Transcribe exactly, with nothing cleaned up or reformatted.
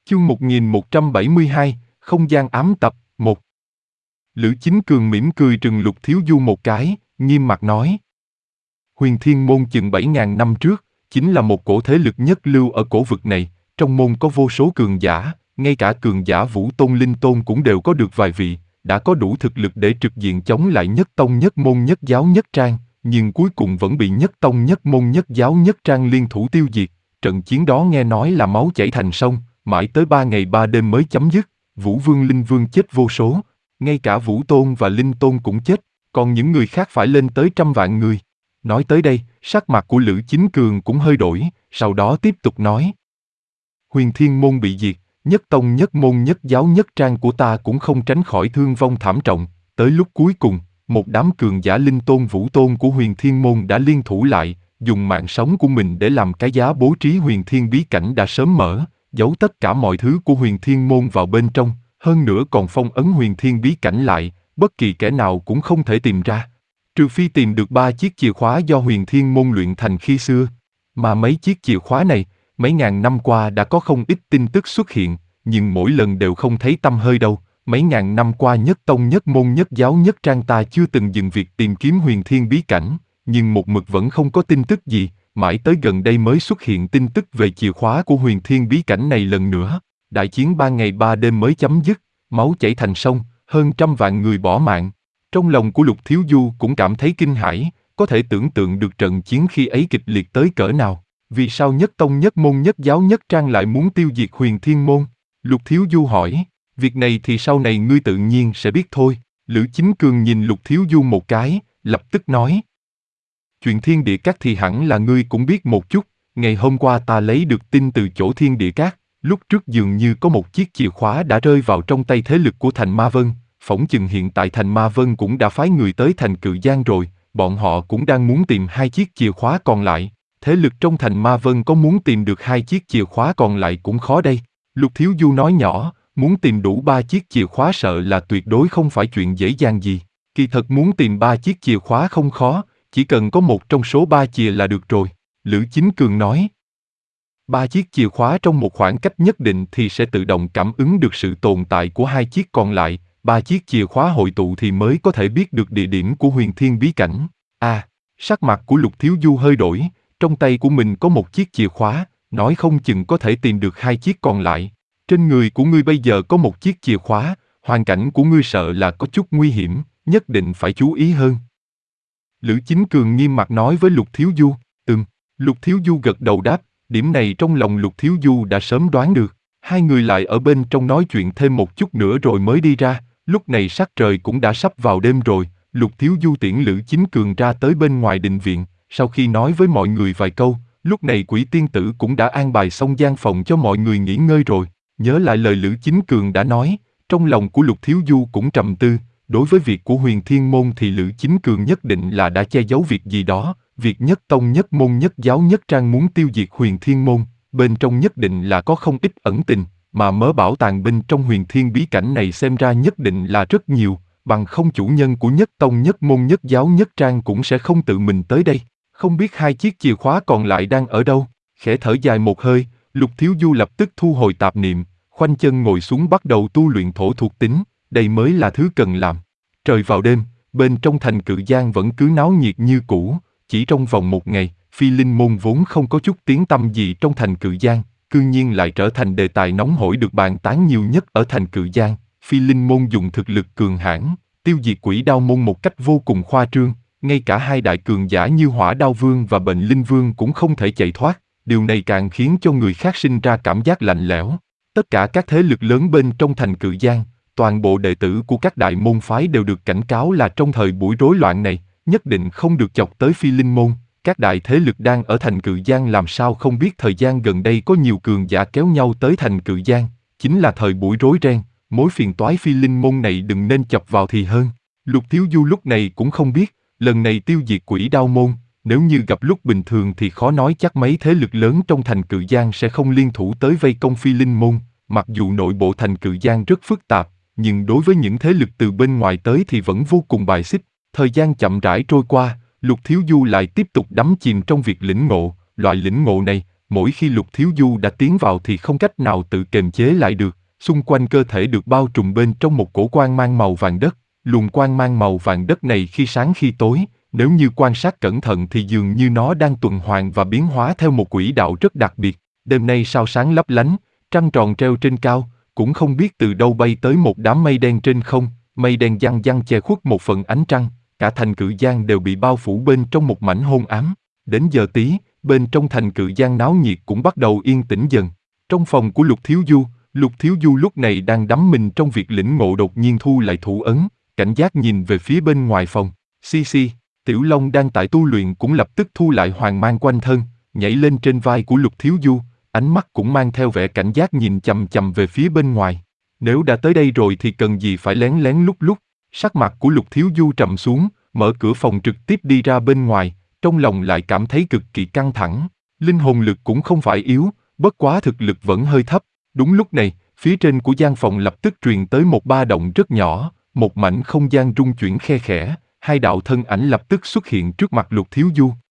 Chương một nghìn một trăm bảy mươi hai, Không gian ám tập, một. Lữ Chính Cường mỉm cười trừng Lục Thiếu Du một cái, nghiêm mặt nói. Huyền Thiên Môn chừng bảy ngàn năm trước, chính là một cổ thế lực nhất lưu ở cổ vực này, trong môn có vô số cường giả, ngay cả cường giả Vũ Tôn Linh Tôn cũng đều có được vài vị, đã có đủ thực lực để trực diện chống lại nhất tông nhất môn nhất giáo nhất trang, nhưng cuối cùng vẫn bị nhất tông nhất môn nhất giáo nhất trang liên thủ tiêu diệt. Trận chiến đó nghe nói là máu chảy thành sông, mãi tới ba ngày ba đêm mới chấm dứt. Vũ Vương Linh Vương chết vô số, ngay cả Vũ Tôn và Linh Tôn cũng chết, còn những người khác phải lên tới trăm vạn người. Nói tới đây, sắc mặt của Lữ Chính Cường cũng hơi đổi, sau đó tiếp tục nói. Huyền Thiên Môn bị diệt, nhất tông nhất môn nhất giáo nhất trang của ta cũng không tránh khỏi thương vong thảm trọng. Tới lúc cuối cùng, một đám cường giả Linh Tôn Vũ Tôn của Huyền Thiên Môn đã liên thủ lại, dùng mạng sống của mình để làm cái giá bố trí Huyền Thiên bí cảnh đã sớm mở, giấu tất cả mọi thứ của Huyền Thiên Môn vào bên trong, hơn nữa còn phong ấn Huyền Thiên bí cảnh lại, bất kỳ kẻ nào cũng không thể tìm ra. Trừ phi tìm được ba chiếc chìa khóa do Huyền Thiên Môn luyện thành khi xưa. Mà mấy chiếc chìa khóa này, mấy ngàn năm qua đã có không ít tin tức xuất hiện, nhưng mỗi lần đều không thấy tăm hơi đâu. Mấy ngàn năm qua nhất tông nhất môn nhất giáo nhất trang ta chưa từng dừng việc tìm kiếm Huyền Thiên bí cảnh, nhưng một mực vẫn không có tin tức gì, mãi tới gần đây mới xuất hiện tin tức về chìa khóa của Huyền Thiên bí cảnh này lần nữa. Đại chiến ba ngày ba đêm mới chấm dứt, máu chảy thành sông, hơn trăm vạn người bỏ mạng. Trong lòng của Lục Thiếu Du cũng cảm thấy kinh hãi, có thể tưởng tượng được trận chiến khi ấy kịch liệt tới cỡ nào. Vì sao nhất tông nhất môn nhất giáo nhất trang lại muốn tiêu diệt Huyền Thiên Môn? Lục Thiếu Du hỏi. Việc này thì sau này ngươi tự nhiên sẽ biết thôi. Lữ Chính Cường nhìn Lục Thiếu Du một cái, lập tức nói. Chuyện Thiên Địa Các thì hẳn là ngươi cũng biết một chút. Ngày hôm qua ta lấy được tin từ chỗ Thiên Địa Các, lúc trước dường như có một chiếc chìa khóa đã rơi vào trong tay thế lực của Thành Ma Vân. Phỏng chừng hiện tại Thành Ma Vân cũng đã phái người tới Thành Cự Giang rồi, bọn họ cũng đang muốn tìm hai chiếc chìa khóa còn lại. Thế lực trong Thành Ma Vân có muốn tìm được hai chiếc chìa khóa còn lại cũng khó đây. Lục Thiếu Du nói nhỏ, muốn tìm đủ ba chiếc chìa khóa sợ là tuyệt đối không phải chuyện dễ dàng gì. Kỳ thật muốn tìm ba chiếc chìa khóa không khó, chỉ cần có một trong số ba chìa là được rồi. Lữ Chính Cường nói. Ba chiếc chìa khóa trong một khoảng cách nhất định thì sẽ tự động cảm ứng được sự tồn tại của hai chiếc còn lại. Ba chiếc chìa khóa hội tụ thì mới có thể biết được địa điểm của Huyền Thiên bí cảnh. À, sắc mặt của Lục Thiếu Du hơi đổi, trong tay của mình có một chiếc chìa khóa, nói không chừng có thể tìm được hai chiếc còn lại. Trên người của ngươi bây giờ có một chiếc chìa khóa, hoàn cảnh của ngươi sợ là có chút nguy hiểm, nhất định phải chú ý hơn. Lữ Chính Cường nghiêm mặt nói với Lục Thiếu Du. Ừm, Lục Thiếu Du gật đầu đáp, điểm này trong lòng Lục Thiếu Du đã sớm đoán được. Hai người lại ở bên trong nói chuyện thêm một chút nữa rồi mới đi ra. Lúc này sắc trời cũng đã sắp vào đêm rồi, Lục Thiếu Du tiễn Lữ Chính Cường ra tới bên ngoài đình viện, sau khi nói với mọi người vài câu, lúc này Quỷ Tiên Tử cũng đã an bài xong gian phòng cho mọi người nghỉ ngơi rồi. Nhớ lại lời Lữ Chính Cường đã nói, trong lòng của Lục Thiếu Du cũng trầm tư, đối với việc của Huyền Thiên Môn thì Lữ Chính Cường nhất định là đã che giấu việc gì đó, việc nhất tông nhất môn nhất giáo nhất trang muốn tiêu diệt Huyền Thiên Môn, bên trong nhất định là có không ít ẩn tình. Mà mớ bảo tàng bên trong Huyền Thiên bí cảnh này xem ra nhất định là rất nhiều, bằng không chủ nhân của nhất tông nhất môn nhất giáo nhất trang cũng sẽ không tự mình tới đây. Không biết hai chiếc chìa khóa còn lại đang ở đâu? Khẽ thở dài một hơi, Lục Thiếu Du lập tức thu hồi tạp niệm, khoanh chân ngồi xuống bắt đầu tu luyện thổ thuộc tính, đây mới là thứ cần làm. Trời vào đêm, bên trong Thành Cự Giang vẫn cứ náo nhiệt như cũ, chỉ trong vòng một ngày, Phi Linh Môn vốn không có chút tiếng tăm gì trong Thành Cự Giang, cư nhiên lại trở thành đề tài nóng hổi được bàn tán nhiều nhất ở Thành Cự Giang. Phi Linh Môn dùng thực lực cường hãn, tiêu diệt Quỷ Đao Môn một cách vô cùng khoa trương, ngay cả hai đại cường giả như Hỏa Đao Vương và Bệnh Linh Vương cũng không thể chạy thoát, điều này càng khiến cho người khác sinh ra cảm giác lạnh lẽo. Tất cả các thế lực lớn bên trong Thành Cự Giang, toàn bộ đệ tử của các đại môn phái đều được cảnh cáo là trong thời buổi rối loạn này, nhất định không được chọc tới Phi Linh Môn. Các đại thế lực đang ở Thành Cự Giang làm sao không biết thời gian gần đây có nhiều cường giả kéo nhau tới Thành Cự Giang, chính là thời buổi rối ren, mối phiền toái Phi Linh Môn này đừng nên chọc vào thì hơn. Lục Thiếu Du lúc này cũng không biết, lần này tiêu diệt Quỷ Đao Môn, nếu như gặp lúc bình thường thì khó nói chắc mấy thế lực lớn trong Thành Cự Giang sẽ không liên thủ tới vây công Phi Linh Môn. Mặc dù nội bộ Thành Cự Giang rất phức tạp, nhưng đối với những thế lực từ bên ngoài tới thì vẫn vô cùng bài xích. Thời gian chậm rãi trôi qua, Lục Thiếu Du lại tiếp tục đắm chìm trong việc lĩnh ngộ, loại lĩnh ngộ này, mỗi khi Lục Thiếu Du đã tiến vào thì không cách nào tự kiềm chế lại được, xung quanh cơ thể được bao trùm bên trong một cổ quang mang màu vàng đất. Luồng quang mang màu vàng đất này khi sáng khi tối, nếu như quan sát cẩn thận thì dường như nó đang tuần hoàn và biến hóa theo một quỹ đạo rất đặc biệt. Đêm nay sao sáng lấp lánh, trăng tròn treo trên cao, cũng không biết từ đâu bay tới một đám mây đen trên không, mây đen giăng giăng che khuất một phần ánh trăng, cả thành Cự Giang đều bị bao phủ bên trong một mảnh hôn ám. Đến giờ tí, bên trong thành Cự Giang náo nhiệt cũng bắt đầu yên tĩnh dần. Trong phòng của Lục Thiếu Du, Lục Thiếu Du lúc này đang đắm mình trong việc lĩnh ngộ, đột nhiên thu lại thủ ấn, cảnh giác nhìn về phía bên ngoài phòng. Xi xi, Tiểu Long đang tại tu luyện cũng lập tức thu lại hoàng mang quanh thân, nhảy lên trên vai của Lục Thiếu Du, ánh mắt cũng mang theo vẻ cảnh giác nhìn chằm chằm về phía bên ngoài. Nếu đã tới đây rồi thì cần gì phải lén lén lút lút. Sắc mặt của Lục Thiếu Du trầm xuống, mở cửa phòng trực tiếp đi ra bên ngoài, trong lòng lại cảm thấy cực kỳ căng thẳng. Linh hồn lực cũng không phải yếu, bất quá thực lực vẫn hơi thấp. Đúng lúc này, phía trên của gian phòng lập tức truyền tới một ba động rất nhỏ, một mảnh không gian rung chuyển khe khẽ, hai đạo thân ảnh lập tức xuất hiện trước mặt Lục Thiếu Du.